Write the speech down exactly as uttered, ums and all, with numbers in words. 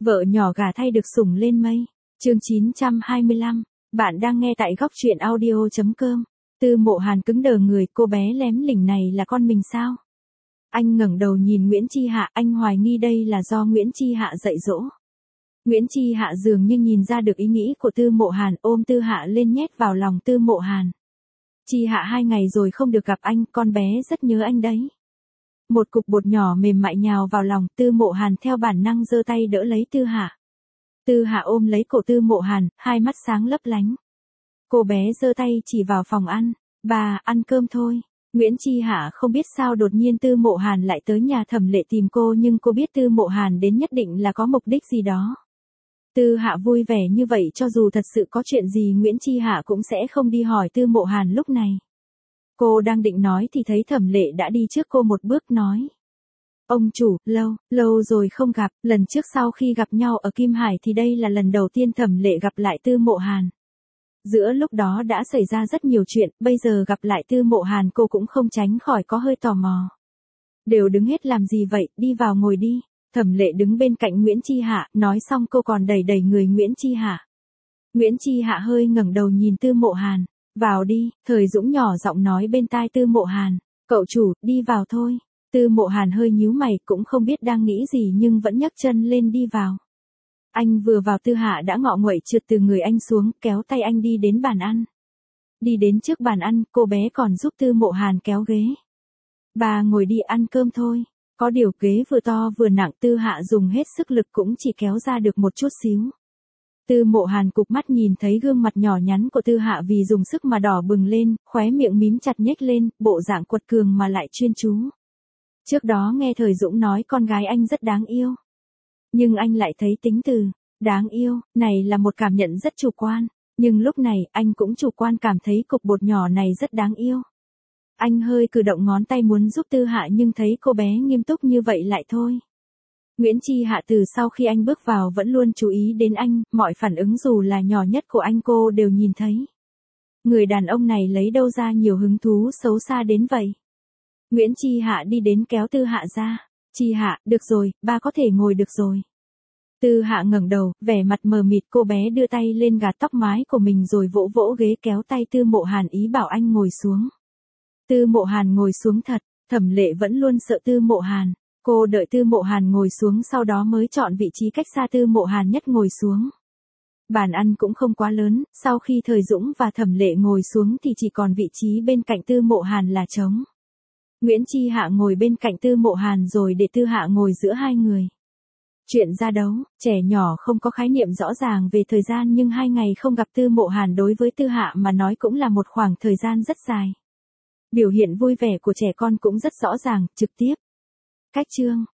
Vợ nhỏ gả thay được sủng lên mây. Chương chín trăm hai mươi lăm. Bạn đang nghe tại góc truyện audio chấm com. Tư Mộ Hàn cứng đờ người, cô bé lém lỉnh này là con mình sao? Anh ngẩng đầu nhìn Nguyễn Chi Hạ, anh hoài nghi đây là do Nguyễn Chi Hạ dạy dỗ. Nguyễn Chi Hạ dường như nhìn ra được ý nghĩ của Tư Mộ Hàn, ôm Tư Hạ lên nhét vào lòng Tư Mộ Hàn. Chi Hạ hai ngày rồi không được gặp anh, con bé rất nhớ anh đấy. Một cục bột nhỏ mềm mại nhào vào lòng, Tư Mộ Hàn theo bản năng giơ tay đỡ lấy Tư Hạ. Tư Hạ ôm lấy cổ Tư Mộ Hàn, hai mắt sáng lấp lánh. Cô bé giơ tay chỉ vào phòng ăn, bà, ăn cơm thôi. Nguyễn Chi Hạ không biết sao đột nhiên Tư Mộ Hàn lại tới nhà Thẩm Lệ tìm cô, nhưng cô biết Tư Mộ Hàn đến nhất định là có mục đích gì đó. Tư Hạ vui vẻ như vậy, cho dù thật sự có chuyện gì Nguyễn Chi Hạ cũng sẽ không đi hỏi Tư Mộ Hàn lúc này. Cô đang định nói thì thấy Thẩm Lệ đã đi trước cô một bước nói. Ông chủ, lâu, lâu rồi không gặp, lần trước sau khi gặp nhau ở Kim Hải thì đây là lần đầu tiên Thẩm Lệ gặp lại Tư Mộ Hàn. Giữa lúc đó đã xảy ra rất nhiều chuyện, bây giờ gặp lại Tư Mộ Hàn cô cũng không tránh khỏi có hơi tò mò. Đều đứng hết làm gì vậy, đi vào ngồi đi. Thẩm Lệ đứng bên cạnh Nguyễn Chi Hạ, nói xong cô còn đẩy đẩy người Nguyễn Chi Hạ. Nguyễn Chi Hạ hơi ngẩng đầu nhìn Tư Mộ Hàn. Vào đi, Thời Dũng nhỏ giọng nói bên tai Tư Mộ Hàn. Cậu chủ, đi vào thôi. Tư Mộ Hàn hơi nhíu mày, cũng không biết đang nghĩ gì nhưng vẫn nhấc chân lên đi vào. Anh vừa vào Tư Hạ đã ngọ nguậy trượt từ người anh xuống, kéo tay anh đi đến bàn ăn. Đi đến trước bàn ăn, cô bé còn giúp Tư Mộ Hàn kéo ghế. Bà ngồi đi ăn cơm thôi. Có điều ghế vừa to vừa nặng, Tư Hạ dùng hết sức lực cũng chỉ kéo ra được một chút xíu. Tư Mộ Hàn cụp mắt nhìn thấy gương mặt nhỏ nhắn của Tư Hạ vì dùng sức mà đỏ bừng lên, khóe miệng mím chặt nhếch lên, bộ dạng quật cường mà lại chuyên chú. Trước đó nghe Thời Dũng nói con gái anh rất đáng yêu. Nhưng anh lại thấy tính từ đáng yêu này là một cảm nhận rất chủ quan, nhưng lúc này anh cũng chủ quan cảm thấy cục bột nhỏ này rất đáng yêu. Anh hơi cử động ngón tay muốn giúp Tư Hạ nhưng thấy cô bé nghiêm túc như vậy lại thôi. Nguyễn Chi Hạ từ sau khi anh bước vào vẫn luôn chú ý đến anh, mọi phản ứng dù là nhỏ nhất của anh cô đều nhìn thấy. Người đàn ông này lấy đâu ra nhiều hứng thú xấu xa đến vậy. Nguyễn Chi Hạ đi đến kéo Tư Hạ ra. Chi Hạ, được rồi, ba có thể ngồi được rồi. Tư Hạ ngẩng đầu, vẻ mặt mờ mịt, cô bé đưa tay lên gạt tóc mái của mình rồi vỗ vỗ ghế kéo tay Tư Mộ Hàn ý bảo anh ngồi xuống. Tư Mộ Hàn ngồi xuống thật, Thẩm Lệ vẫn luôn sợ Tư Mộ Hàn. Cô đợi Tư Mộ Hàn ngồi xuống sau đó mới chọn vị trí cách xa Tư Mộ Hàn nhất ngồi xuống. Bàn ăn cũng không quá lớn, sau khi Thời Dũng và Thẩm Lệ ngồi xuống thì chỉ còn vị trí bên cạnh Tư Mộ Hàn là trống. Nguyễn Chi Hạ ngồi bên cạnh Tư Mộ Hàn rồi để Tư Hạ ngồi giữa hai người. Chuyện ra đấu, trẻ nhỏ không có khái niệm rõ ràng về thời gian nhưng hai ngày không gặp Tư Mộ Hàn đối với Tư Hạ mà nói cũng là một khoảng thời gian rất dài. Biểu hiện vui vẻ của trẻ con cũng rất rõ ràng, trực tiếp. Cách chương,